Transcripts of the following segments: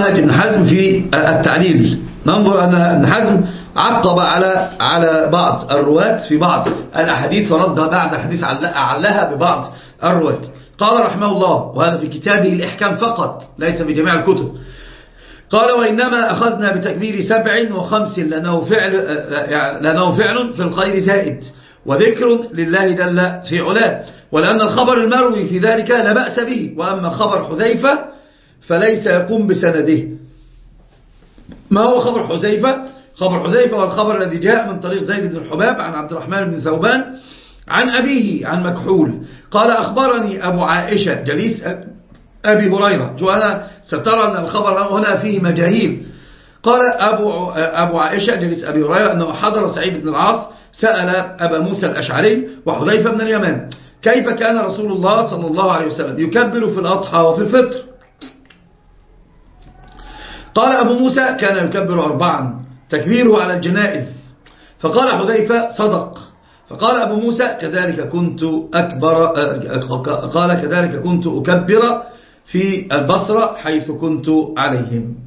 منهج ابن حزم في التعليل. ننظر أن ابن حزم عقب على بعض الرواة في بعض الأحاديث ورد بعض الحديث علها ببعض الرواة. قال رحمه الله، وهذا في كتابه الإحكام فقط ليس في جميع الكتب، قال: وإنما أخذنا بتكبير 7 و5 لأنه فعل في الخير زائد وذكر لله جل في علاه، ولأن الخبر المروي في ذلك لا بأس به، وأما خبر حذيفة فليس يقوم بسنده. ما هو خبر حذيفة؟ خبر حذيفة والخبر الذي جاء من طريق زيد بن الحباب عن عبد الرحمن بن ثوبان عن أبيه عن مكحول قال: أخبرني أبو عائشة جليس أبي هريرة. جوانا سترى أن الخبر هنا فيه مجاهيل. قال أبو عائشة جليس أبي هريرة أنه حضر سعيد بن العاص سأل أبا موسى الأشعري وحذيفة بن اليمان كيف كان رسول الله صلى الله عليه وسلم يكبر في الأضحى وفي الفطر. قال أبو موسى: كان يكبر 4 تكبيره على الجنائز. فقال حذيفة: صدق. فقال أبو موسى: كذلك كنت أكبر في البصرة حيث كنت عليهم.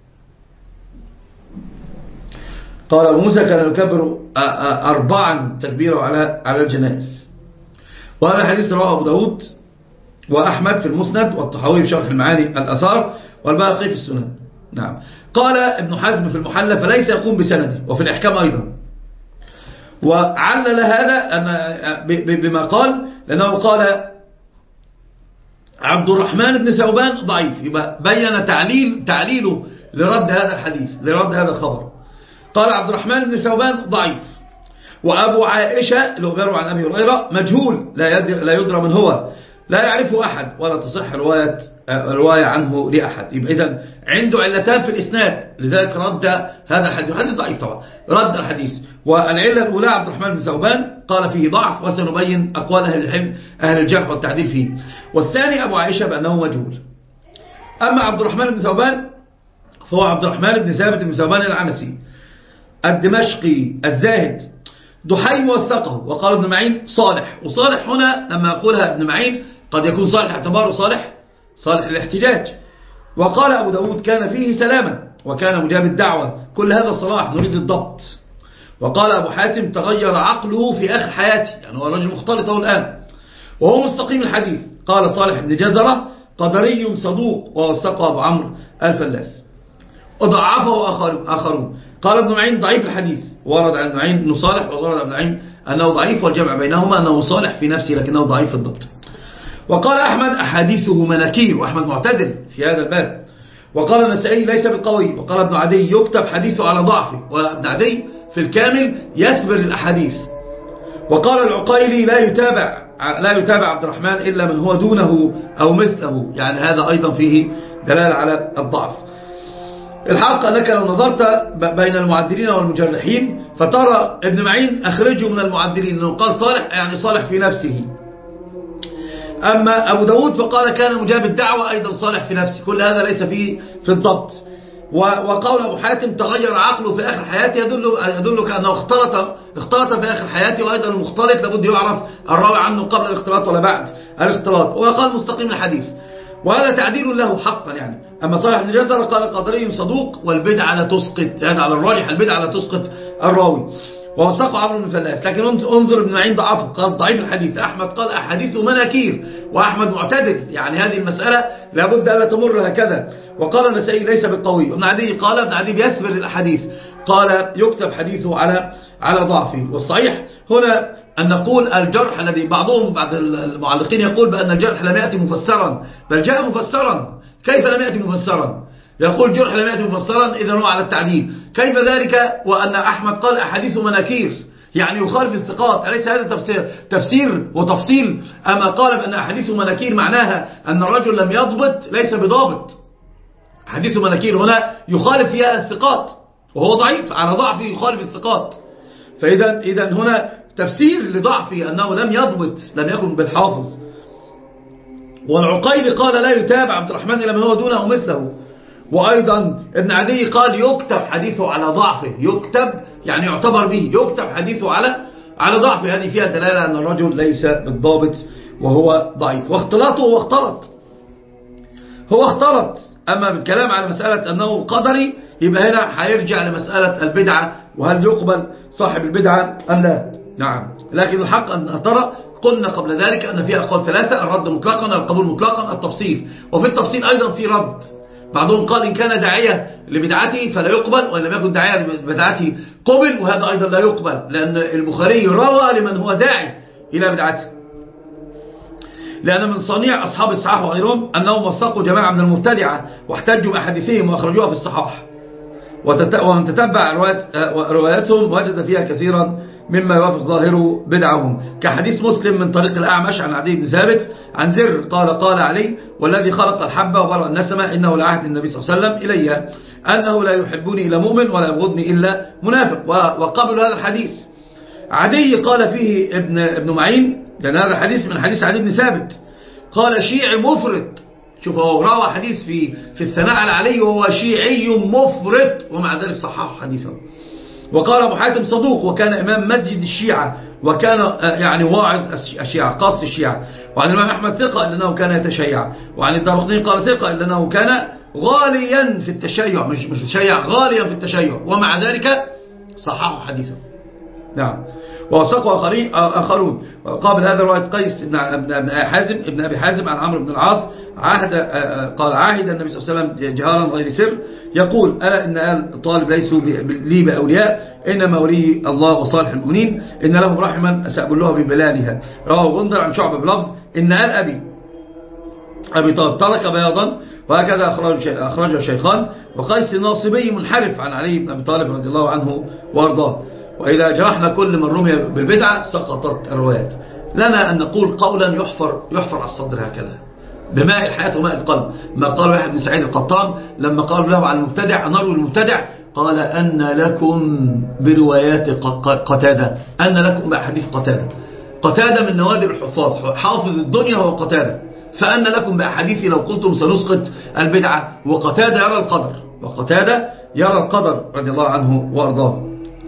قال أبو موسى: كان يكبر 4 تكبيره على الجنائز. وهذا حديث رواه أبو داود وأحمد في المسند والطحاوي في شرح المعاني الأثار والباقي في السنن. نعم. قال ابن حزم في المحلى: فليس يقوم بسنده، وفي الإحكام أيضا. وعلل هذا بما قال، لأنه قال عبد الرحمن بن ثوبان ضعيف، يبقى بين تعليله لرد هذا الحديث، لرد هذا الخبر. قال عبد الرحمن بن ثوبان ضعيف، وأبو عائشة اللي هو بيروي عن أبي هريرة مجهول لا يدرى من هو، لا يعرفه أحد ولا تصح رواية عنه لأحد. يبقى إذن عنده علتان في الإسناد، لذلك رد هذا الحديث. الحديث ضعيف طبعا، رد الحديث. والعلة الأولى عبد الرحمن بن ثوبان قال فيه ضعف، وسنبين أقوال أهل الجرح والتعديل فيه. والثاني أبو عائشة بأنه مجهول. أما عبد الرحمن بن ثوبان فهو عبد الرحمن بن ثابت بن ثوبان العنسي الدمشقي الزاهد، دحيم وثقه، وقال ابن معين صالح. وصالح هنا لما يقولها ابن معين قد يكون صالح اعتباره صالح الاحتجاج. وقال أبو داود: كان فيه سلامة وكان مجاب الدعوة. كل هذا الصلاح نريد الضبط. وقال أبو حاتم: تغير عقله في آخر حياته، يعني هو الرجل مختلط الآن وهو مستقيم الحديث. قال صالح بن جزرة: قدري صدوق، ووثقه أبو عمرو الفلاس. وضعفه آخرون. قال ابن معين: ضعيف الحديث. ورد عن ابن معين أنه صالح، وورد عن ابن معين أنه ضعيف، والجمع بينهما أنه صالح في نفسه لكنه ضعيف في الضبط. وقال أحمد: أحاديثه مناكير، وأحمد معتدل في هذا الباب. وقال النسائي: ليس بالقوي. وقال ابن عدي: يكتب حديثه على ضعفه. وابن عدي في الكامل يسبر الأحاديث. وقال العقيلي: لا يتابع عبد الرحمن إلا من هو دونه أو مثله، يعني هذا أيضا فيه دلالة على الضعف. الحق أنك لو نظرت بين المعدلين والمجرحين فترى ابن معين أخرجه من المعدلين، لأنه قال صالح يعني صالح في نفسه. أما أبو داود فقال كان مجاب الدعوة أيضا صالح في نفسه. كل هذا ليس فيه في الضبط. وقول أبو حاتم: تغير عقله في آخر حياته، يدلك أنه اختلط في آخر حياته. وأيضا المختلط لابد يعرف الراوي عنه قبل الاختلاط ولا بعد الاختلاط. وقال مستقيم الحديث، وهذا تعديل له حقا يعني. أما صالح بن جزر قال: قدري صدوق، والبدعة لا تسقط، هذا على الراجح، البدعة لا تسقط الراوي. ووثقه عمرو بن فلاس. لكن انظر ابن معين ضعفه، قال ضعيف الحديث. أحمد قال: أحاديثه مناكير، وأحمد معتدل، يعني هذه المسألة لابد أن لا تمر هكذا. وقال النسائي: ليس بالقوي. ابن عدي قال: ابن عدي يسبر الأحاديث، قال يكتب حديثه على ضعفه. والصحيح هنا أن نقول الجرح الذي بعض المعلقين يقول بأن الجرح لم يأتي مفسرا، بل جاء مفسرا. كيف لم يأتي مفسرا؟ يقول جرح لم يأتي مفسرا، إذن هو على التعديل. كيف ذلك وأن أحمد قال أحاديث مناكير، يعني يخالف الثقات؟ أليس هذا تفسير وتفصيل؟ أما قال بأن أحاديث مناكير معناها أن الرجل لم يضبط، ليس بضابط. حديث مناكير هنا يخالف فيها الثقات، وهو ضعيف، على ضعفه يخالف الثقات. فإذا هنا تفسير لضعفه أنه لم يضبط، لم يكن بالحافظ. والعقيلي قال: لا يتابع عبد الرحمن إلا من هو دونه مثله. وأيضا ابن عدي قال: يكتب حديثه على ضعفه. يكتب يعني يعتبر به، يكتب حديثه على ضعفه. هذه فيها دلالة أن الرجل ليس بالضابط وهو ضعيف. واختلاطه هو اختلط أما بالكلام على مسألة أنه قدري يبقى هنا هيرجع لمسألة البدعة، وهل يقبل صاحب البدعة أم لا. نعم، لكن الحق أن ترى قلنا قبل ذلك أن فيها أقوال ثلاثة: الرد مطلقا، القبول مطلقا، التفصيل. وفي التفصيل أيضا في رد. بعضهم قال إن كان داعية لبدعته فلا يقبل، وإن لم يكن داعية لبدعته قبل، وهذا أيضا لا يقبل، لأن البخاري روى لمن هو داعي إلى بدعته، لأن من صنيع أصحاب الصحاح وغيرهم أنهم وثقوا جماعة من المبتدعة واحتجوا بأحاديثهم وأخرجوها في الصحاح، ومن تتبع رواياتهم وجد فيها كثيرا مما يوافق ظاهر بدعهم، كحديث مسلم من طريق الأعمش عن عدي بن ثابت عن زر قال علي والذي خلق الحبة وبرأ النسمة إنه لعهد النبي صلى الله عليه وسلم إلي أنه لا يحبني إلا مؤمن ولا يبغضني إلا منافق، وقبل هذا الحديث. عدي قال فيه ابن معين، لأن هذا الحديث من حديث عدي بن ثابت، قال شيعي مفرط. شوف، هو روى حديث في الثناء على علي وهو شيعي مفرط، ومع ذلك صححه حديثا. وقال أبو حاتم صدوق وكان إمام مسجد الشيعة، وكان يعني واعظ الشيعة قاص الشيعة. وعن الإمام أحمد ثقة إلا أنه كان يتشيع. وعن الدارقطني قال ثقة إلا أنه كان غاليا في التشيع، مش تشيع، غاليا في التشيع، ومع ذلك صححه حديثا. نعم. ووثقوا آخرون. وقابل هذا رواية قيس ابن أبي حازم عن عمرو بن العاص قال عاهد النبي صلى الله عليه وسلم جهارا غير سر يقول ألا إن آل طالب ليسوا لي بأولياء إنما ولي الله وصالح المؤمنين إن لهم رحما أسأبلها ببلالها. رواه غندر عن شعبة بلفظ إن آل أبي طالب ترك بياضا، وهكذا أخرجه الشيخان. وقيس الناصبي منحرف عن علي بن أبي طالب رضي الله عنه وارضاه. وإذا جرحنا كل من رمي بالبدعة سقطت الروايات. لنا أن نقول قولا يحفر على الصدر هكذا بماء الحياة وماء القلب، ما قال واحد بن سعيد القطان لما قال له عن المبتدع نروي المبتدع، قال أن لكم بروايات قتادة، أن لكم بأحاديث قتادة من نوادر الحفاظ، حافظ الدنيا هو قتادة، فأن لكم بأحاديث لو قلتم سنسقط البدعة. وقتادة يرى القدر رضي الله عنه وأرضاه.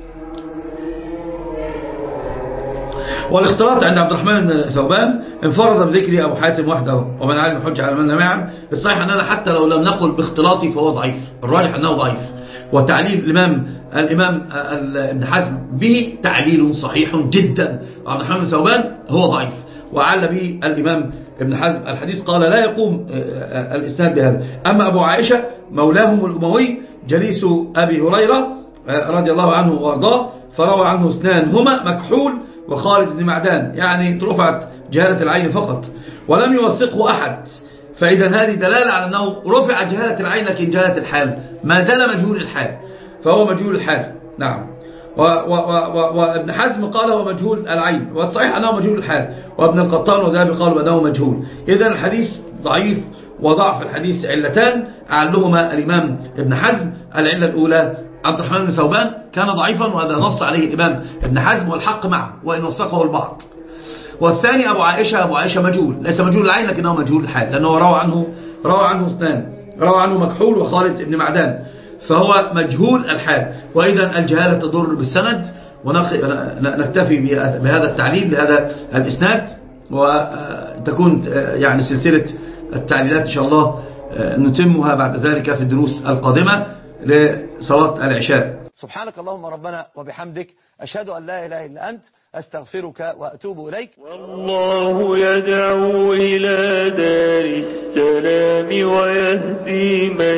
والاختلاط عند عبد الرحمن بن ثوبان انفرد بذكر أبو حاتم وحده، ومن علم الحجة على من لم يعلم. الصحيح أننا حتى لو لم نقل باختلاطي فهو ضعيف، الراجح أنه ضعيف. وتعليل الإمام ابن حزم به تعليل صحيح جدا. عبد الرحمن بن ثوبان هو ضعيف، وعل به الإمام ابن حزم الحديث قال لا يقوم الإسناد بهذا. أما أبو عائشة مولاهم الأموي جليس أبي هريرة رضي الله عنه وارضاه، فروى عنه اثنان هما مكحول وخالد بن معدان، يعني رفعت جهالة العين فقط ولم يوثقه أحد. فإذا هذه دلالة على أنه رفع جهالة العين لكن جهالة الحال ما زال مجهول الحال، فهو مجهول الحال. نعم. وابن حزم قال هو مجهول العين، والصحيح أنه مجهول الحال. وابن القطان وذهبي قالوا بأنه مجهول. إذن الحديث ضعيف، وضعف الحديث علتان أعلهما الإمام ابن حزم. العلة الأولى عبد الرحمن بن ثوبان كان ضعيفا، وهذا نص عليه الإمام ابن حزم والحق معه وإن وثقه البعض. والثاني أبو عائشة مجهول، ليس مجهول العين لكنه مجهول الحال، لأنه روى عنه اثنان، روى عنه مكحول وخالد بن معدان، فهو مجهول الحال. وإذا الجهالة تضر بالسند، ونكتفي بهذا التعليل لهذا الإسناد، وتكون يعني سلسلة التعليلات إن شاء الله نتمها بعد ذلك في الدروس القادمة لصلاة العشاء. سبحانك اللهم ربنا وبحمدك، أشهد أن لا إله إلا أنت، أستغفرك وأتوب إليك. والله يدعو إلى دار السلام ويهدي من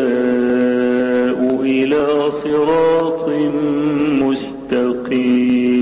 يشاء إلى صراط مستقيم.